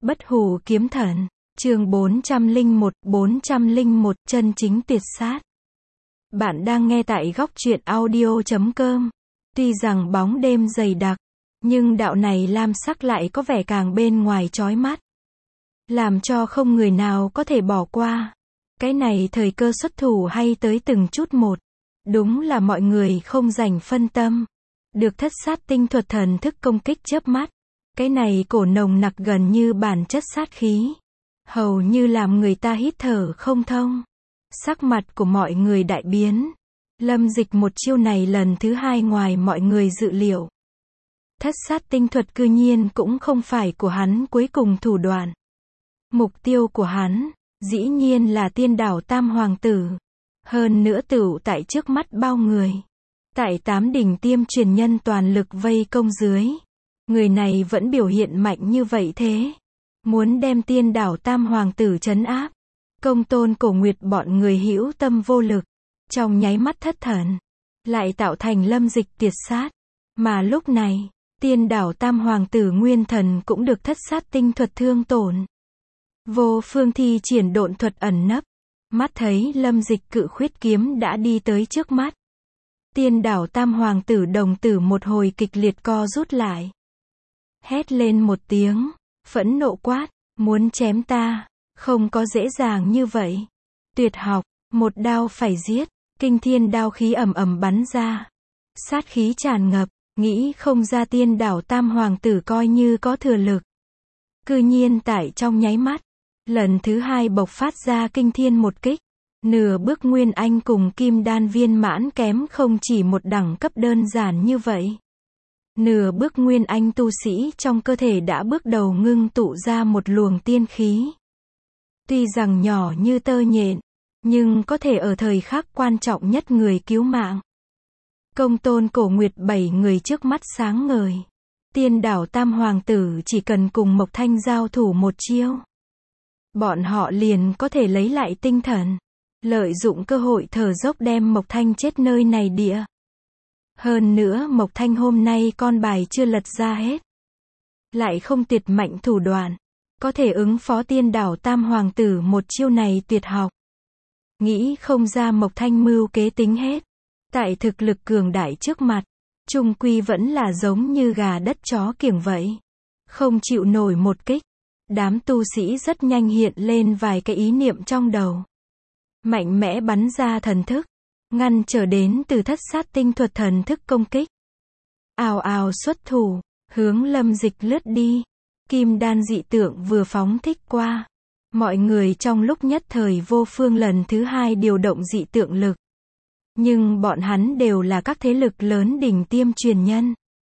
Bất hủ kiếm thần, chương 401 chân chính tuyệt sát. Bạn đang nghe tại góc truyện audio.com. Tuy rằng bóng đêm dày đặc, nhưng đạo này lam sắc lại có vẻ càng bên ngoài chói mắt, làm cho không người nào có thể bỏ qua. Cái này thời cơ xuất thủ hay tới từng chút một, đúng là mọi người không dành phân tâm. Được thất sát tinh thuật thần thức công kích chớp mắt. Cái này cổ nồng nặc gần như bản chất sát khí, hầu như làm người ta hít thở không thông. Sắc mặt của mọi người đại biến. Lâm Dịch một chiêu này lần thứ hai ngoài mọi người dự liệu. Thất sát tinh thuật cư nhiên cũng không phải của hắn cuối cùng thủ đoạn. Mục tiêu của hắn, dĩ nhiên là tiên đảo Tam Hoàng Tử. Hơn nữa tựu tại trước mắt bao người. Tại 8 đỉnh tiêm truyền nhân toàn lực vây công dưới. Người này vẫn biểu hiện mạnh như vậy thế. Muốn đem tiên đảo Tam Hoàng Tử trấn áp. Công tôn Cổ Nguyệt bọn người hữu tâm vô lực. Trong nháy mắt thất thần. Lại tạo thành Lâm Dịch tuyệt sát. Mà lúc này, tiên đảo Tam Hoàng Tử nguyên thần cũng được thất sát tinh thuật thương tổn. Vô phương thi triển độn thuật ẩn nấp. Mắt thấy Lâm Dịch cự khuyết kiếm đã đi tới trước mắt. Tiên đảo Tam Hoàng Tử đồng tử một hồi kịch liệt co rút lại. Hét lên một tiếng, phẫn nộ quát, muốn chém ta, không có dễ dàng như vậy. Tuyệt học, một đao phải giết, kinh thiên đao khí ầm ầm bắn ra. Sát khí tràn ngập, nghĩ không ra tiên đảo Tam Hoàng Tử coi như có thừa lực. Cư nhiên tại trong nháy mắt, lần thứ hai bộc phát ra kinh thiên một kích. Nửa bước Nguyên Anh cùng Kim Đan viên mãn kém không chỉ một đẳng cấp đơn giản như vậy. Nửa bước Nguyên Anh tu sĩ trong cơ thể đã bước đầu ngưng tụ ra một luồng tiên khí. Tuy rằng nhỏ như tơ nhện, nhưng có thể ở thời khắc quan trọng nhất người cứu mạng. Công tôn Cổ Nguyệt 7 người trước mắt sáng ngời. Tiên đảo Tam Hoàng Tử chỉ cần cùng Mộc Thanh giao thủ một chiêu. Bọn họ liền có thể lấy lại tinh thần. Lợi dụng cơ hội thở dốc đem Mộc Thanh chết nơi này địa. Hơn nữa Mộc Thanh hôm nay con bài chưa lật ra hết. Lại không tuyệt mạnh thủ đoạn. Có thể ứng phó tiên đảo Tam Hoàng Tử một chiêu này tuyệt học. Nghĩ không ra Mộc Thanh mưu kế tính hết. Tại thực lực cường đại trước mặt. Chung quy vẫn là giống như gà đất chó kiểng vậy. Không chịu nổi một kích. Đám tu sĩ rất nhanh hiện lên vài cái ý niệm trong đầu. Mạnh mẽ bắn ra thần thức. Ngăn trở đến từ thất sát tinh thuật thần thức công kích. Ào ào xuất thủ, hướng Lâm Dịch lướt đi. Kim đan dị tượng vừa phóng thích qua. Mọi người trong lúc nhất thời vô phương lần thứ hai điều động dị tượng lực. Nhưng bọn hắn đều là các thế lực lớn đỉnh tiêm truyền nhân.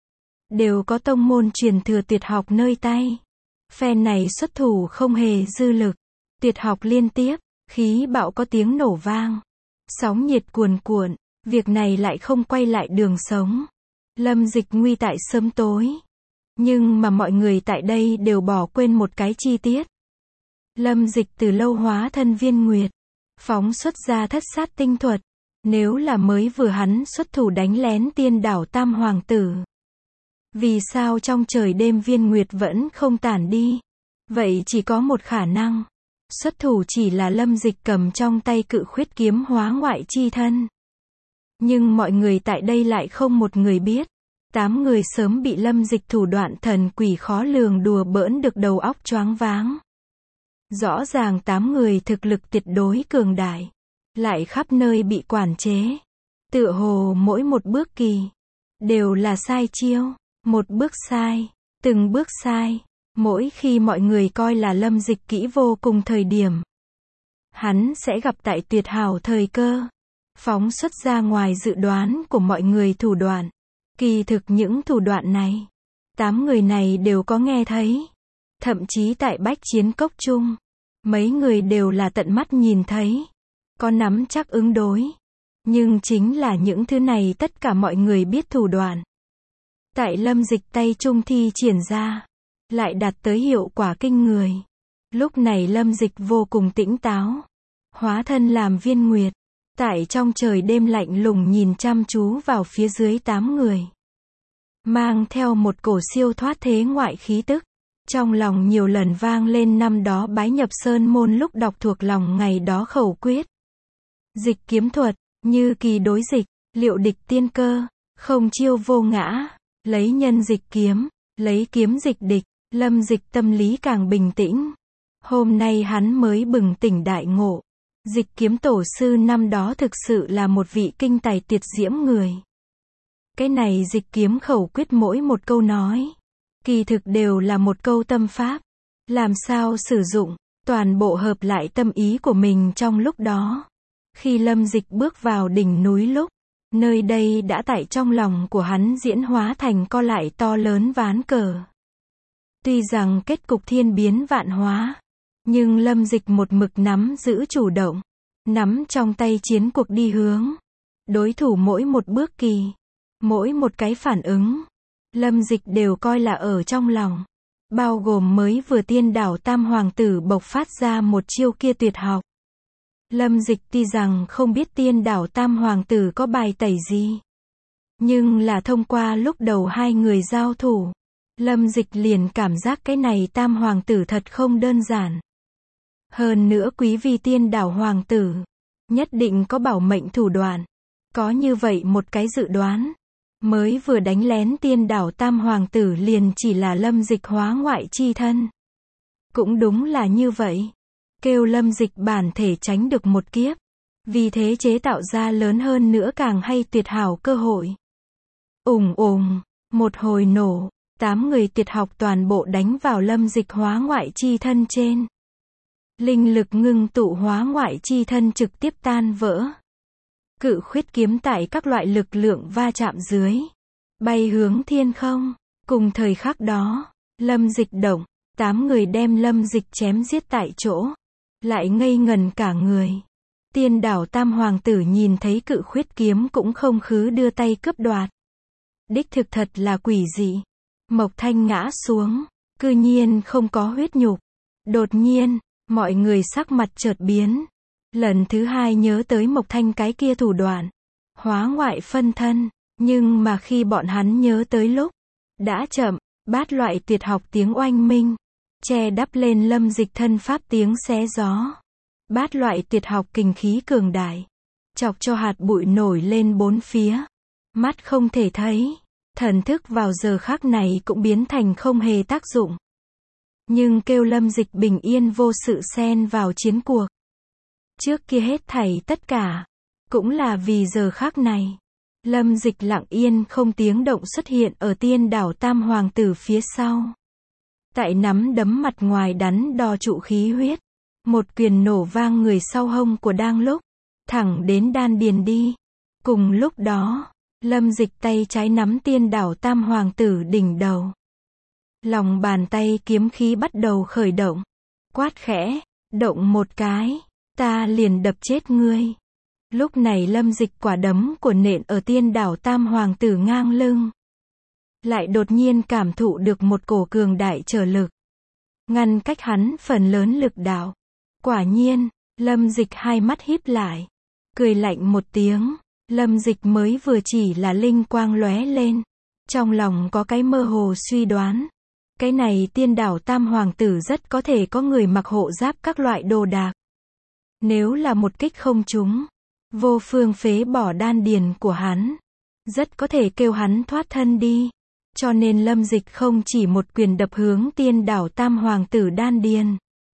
Đều có tông môn truyền thừa tuyệt học nơi tay. Phe này xuất thủ không hề dư lực. Tuyệt học liên tiếp, khí bạo có tiếng nổ vang. Sóng nhiệt cuồn cuộn, việc này lại không quay lại đường sống. Lâm Dịch nguy tại sớm tối. Nhưng mà mọi người tại đây đều bỏ quên một cái chi tiết. Lâm Dịch từ lâu hóa thân viên nguyệt. Phóng xuất ra thất sát tinh thuật. Nếu là mới vừa hắn xuất thủ đánh lén tiên đảo Tam Hoàng Tử. Vì sao trong trời đêm viên nguyệt vẫn không tản đi? Vậy chỉ có một khả năng. Xuất thủ chỉ là Lâm Dịch cầm trong tay cự khuyết kiếm hóa ngoại chi thân. Nhưng mọi người tại đây lại không một người biết. 8 người sớm bị Lâm Dịch thủ đoạn thần quỷ khó lường đùa bỡn được đầu óc choáng váng. Rõ ràng 8 người thực lực tuyệt đối cường đại. Lại khắp nơi bị quản chế. Tựa hồ mỗi một bước kỳ. Đều là sai chiêu. Một bước sai. Từng bước sai. Mỗi khi mọi người coi là Lâm Dịch kỹ vô cùng thời điểm. Hắn sẽ gặp tại tuyệt hảo thời cơ. Phóng xuất ra ngoài dự đoán của mọi người thủ đoạn. Kỳ thực những thủ đoạn này. 8 người này đều có nghe thấy. Thậm chí tại bách chiến cốc chung. Mấy người đều là tận mắt nhìn thấy. Có nắm chắc ứng đối. Nhưng chính là những thứ này tất cả mọi người biết thủ đoạn. Tại Lâm Dịch tay trung thi triển ra. Lại đạt tới hiệu quả kinh người. Lúc này Lâm Dịch vô cùng tỉnh táo. Hóa thân làm viên nguyệt. Tại trong trời đêm lạnh lùng nhìn chăm chú vào phía dưới 8 người. Mang theo một cổ siêu thoát thế ngoại khí tức. Trong lòng nhiều lần vang lên năm đó bái nhập sơn môn lúc đọc thuộc lòng ngày đó khẩu quyết. Dịch kiếm thuật, như kỳ đối dịch, liệu địch tiên cơ, không chiêu vô ngã, lấy nhân dịch kiếm, lấy kiếm dịch địch, Lâm Dịch tâm lý càng bình tĩnh. Hôm nay hắn mới bừng tỉnh đại ngộ. Dịch kiếm tổ sư năm đó thực sự là một vị kinh tài tuyệt diễm người. Cái này dịch kiếm khẩu quyết mỗi một câu nói, kỳ thực đều là một câu tâm pháp. Làm sao sử dụng, toàn bộ hợp lại tâm ý của mình trong lúc đó. Khi Lâm Dịch bước vào đỉnh núi lúc, nơi đây đã tại trong lòng của hắn diễn hóa thành co lại to lớn ván cờ. Tuy rằng kết cục thiên biến vạn hóa, nhưng Lâm Dịch một mực nắm giữ chủ động, nắm trong tay chiến cuộc đi hướng. Đối thủ mỗi một bước kỳ, mỗi một cái phản ứng, Lâm Dịch đều coi là ở trong lòng. Bao gồm mới vừa tiên đảo Tam Hoàng tử bộc phát ra một chiêu kia tuyệt học. Lâm Dịch tuy rằng không biết tiên đảo Tam Hoàng tử có bài tẩy gì, nhưng là thông qua lúc đầu hai người giao thủ, Lâm Dịch liền cảm giác cái này Tam Hoàng tử thật không đơn giản. Hơn nữa quý vi tiên đảo Hoàng tử, nhất định có bảo mệnh thủ đoạn. Có như vậy một cái dự đoán, mới vừa đánh lén tiên đảo Tam Hoàng tử liền chỉ là Lâm Dịch hóa ngoại chi thân. Cũng đúng là như vậy. Kêu Lâm Dịch bản thể tránh được một kiếp. Vì thế chế tạo ra lớn hơn nữa càng hay tuyệt hảo cơ hội. Ùng ùng, một hồi nổ, 8 người tuyệt học toàn bộ đánh vào Lâm Dịch hóa ngoại chi thân trên. Linh lực ngưng tụ hóa ngoại chi thân trực tiếp tan vỡ. Cự khuyết kiếm tại các loại lực lượng va chạm dưới, bay hướng thiên không. Cùng thời khắc đó, Lâm Dịch động, 8 người đem Lâm Dịch chém giết tại chỗ. Lại ngây ngần cả người. Tiên đảo Tam Hoàng tử nhìn thấy cự khuyết kiếm cũng không khứ đưa tay cướp đoạt. Đích thực thật là quỷ dị. Mộc Thanh ngã xuống, cư nhiên không có huyết nhục. Đột nhiên, mọi người sắc mặt chợt biến. Lần thứ hai nhớ tới Mộc Thanh cái kia thủ đoạn, hóa ngoại phân thân, nhưng mà khi bọn hắn nhớ tới lúc, đã chậm, bát loại tuyệt học tiếng oanh minh, che đắp lên Lâm Dịch thân pháp tiếng xé gió. Bát loại tuyệt học kình khí cường đại, chọc cho hạt bụi nổi lên bốn phía. Mắt không thể thấy, thần thức vào giờ khắc này cũng biến thành không hề tác dụng. Nhưng kêu Lâm Dịch bình yên vô sự xen vào chiến cuộc. Trước kia hết thảy tất cả, cũng là vì giờ khắc này. Lâm Dịch lặng yên không tiếng động xuất hiện ở tiên đảo Tam Hoàng tử phía sau. Tại nắm đấm mặt ngoài đắn đo trụ khí huyết. Một quyền nổ vang người sau hông của đang lúc, thẳng đến đan điền đi. Cùng lúc đó, Lâm Dịch tay trái nắm tiên đảo Tam Hoàng tử đỉnh đầu. Lòng bàn tay kiếm khí bắt đầu khởi động. Quát khẽ, động một cái, ta liền đập chết ngươi. Lúc này Lâm Dịch quả đấm của nện ở tiên đảo Tam Hoàng tử ngang lưng. Lại đột nhiên cảm thụ được một cổ cường đại trở lực. Ngăn cách hắn phần lớn lực đạo. Quả nhiên, Lâm Dịch hai mắt híp lại. Cười lạnh một tiếng, Lâm Dịch mới vừa chỉ là linh quang lóe lên. Trong lòng có cái mơ hồ suy đoán. Cái này tiên đảo Tam Hoàng tử rất có thể có người mặc hộ giáp các loại đồ đạc. Nếu là một kích không trúng, vô phương phế bỏ đan điền của hắn, rất có thể kêu hắn thoát thân đi. Cho nên Lâm Dịch không chỉ một quyền đập hướng tiên đảo Tam Hoàng tử đan điền.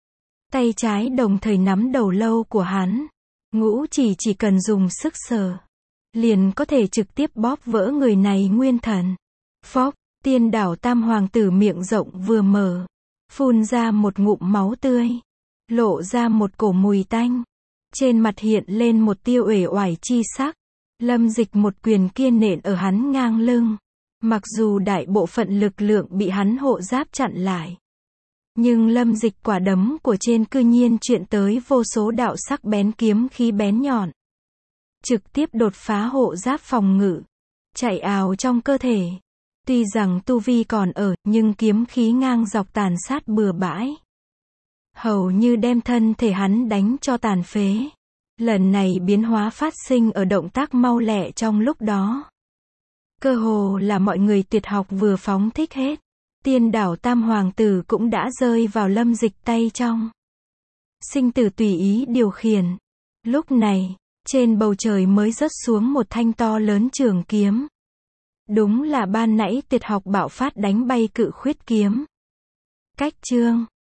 Tay trái đồng thời nắm đầu lâu của hắn. Ngũ chỉ cần dùng sức sờ, liền có thể trực tiếp bóp vỡ người này nguyên thần. Phốc, tiên đảo Tam Hoàng tử miệng rộng vừa mở, phun ra một ngụm máu tươi, lộ ra một cổ mùi tanh. Trên mặt hiện lên một tia uể oải chi sắc. Lâm Dịch một quyền kia nện ở hắn ngang lưng. Mặc dù đại bộ phận lực lượng bị hắn hộ giáp chặn lại, nhưng Lâm Dịch quả đấm của trên cư nhiên chuyện tới vô số đạo sắc bén kiếm khí bén nhọn. Trực tiếp đột phá hộ giáp phòng ngự, chạy ào trong cơ thể. Tuy rằng tu vi còn ở, nhưng kiếm khí ngang dọc tàn sát bừa bãi. Hầu như đem thân thể hắn đánh cho tàn phế. Lần này biến hóa phát sinh ở động tác mau lẹ trong lúc đó. Cơ hồ là mọi người tuyệt học vừa phóng thích hết. Tiên đảo tam hoàng tử cũng đã rơi vào Lâm Dịch tay trong. Sinh tử tùy ý điều khiển. Lúc này, trên bầu trời mới rớt xuống một thanh to lớn trường kiếm. Đúng là ban nãy Tuyệt học bạo phát đánh bay Cự Khuyết kiếm. Cách chương